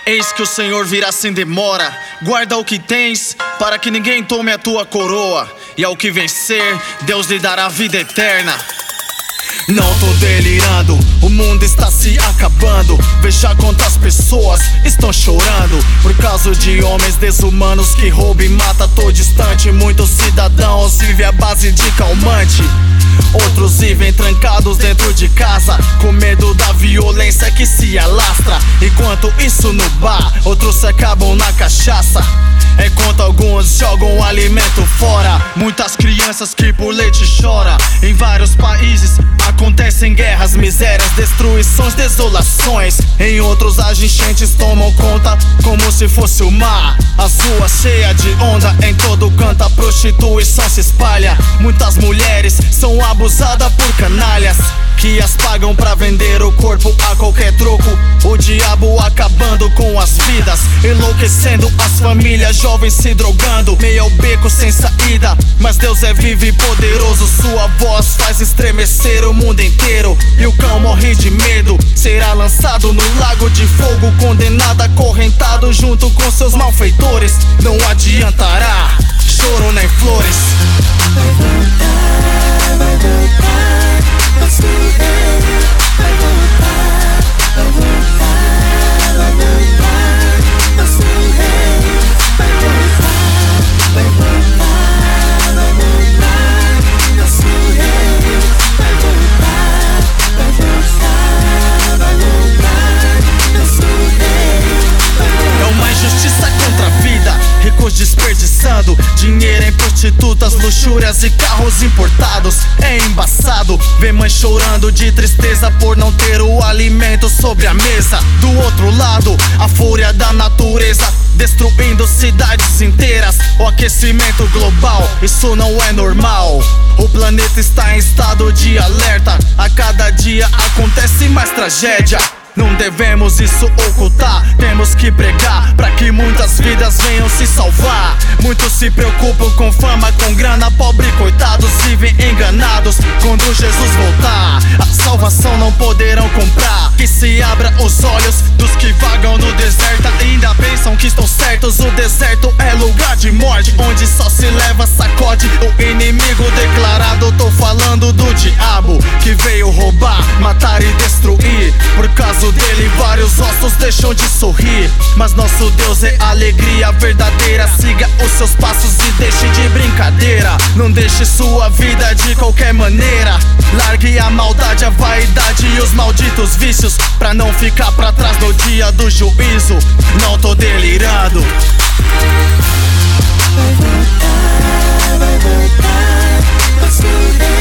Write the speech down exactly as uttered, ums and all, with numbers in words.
Eis que o Senhor virá sem demora. Guarda o que tens, para que ninguém tome a tua coroa. E ao que vencer, Deus lhe dará vida eterna. Não tô delirando, o mundo está se acabando. Veja quantas pessoas estão chorando por causa de homens desumanos que roubam e matam. Tô distante, muitos cidadãos vivem à base de calmante. Outros vivem trancados dentro de casa, com medo da violência que se alastra. Enquanto isso no bar, outros se acabam na cachaça. Enquanto alguns jogam alimento fora. Muitas crianças que por leite choram. Em vários países acontecem guerras, misérias, destruições, desolações. Em outros as enchentes tomam conta como se fosse o mar. As ruas cheias de onda, em todo canto a prostituição se espalha. Muitas mulheres são abusadas por canalhas que as pagam pra vender o corpo a qualquer troco. O diabo acabando com as vidas, enlouquecendo as famílias, jovens se drogando, meio ao beco sem saída. Mas Deus é vivo e poderoso, sua voz faz estremecer o mundo inteiro. E o cão morre de medo, será lançado no lago de fogo, condenado, acorrentado junto com seus malfeitores. Não adiantará choro nem flores. Vai voltar, vai voltar, nosso rei. Vai voltar, vai voltar, vai voltar, nosso rei. Vai voltar, vai voltar, vai voltar, nosso rei. Vai voltar, vai voltar, vai voltar, nosso rei. É uma injustiça contra a vida, ricos desperdiçando dinheiro em prostitutas, luxúrias e carros importados. É embaçado ver mãe chorando de tristeza por não ter o alimento sobre a mesa. Do outro lado, a fúria da natureza destruindo cidades inteiras. O aquecimento global, isso não é normal. O planeta está em estado de alerta. A cada dia acontece mais tragédia. Não devemos isso ocultar, temos que pregar pra que muitas vidas venham se salvar. Muitos se preocupam com fama, com grana, pobre coitados vivem enganados. Quando Jesus voltar, a salvação não poderão comprar. Que se abra os olhos dos que vagam no deserto, ainda pensam que estão certos. O deserto é lugar de morte, onde só se leva sacode. O inimigo declarado, tô falando do diabo, que veio roubar, matar e destruir. Por causa dele vários ossos deixam de sorrir. Mas nosso Deus é alegria verdadeira. Siga os seus passos e deixe de brincadeira. Não deixe sua vida de qualquer maneira. Largue a maldade, a vaidade e os malditos vícios, pra não ficar pra trás no dia do juízo. Não tô delirando. Vai voltar, vai voltar, nosso rei.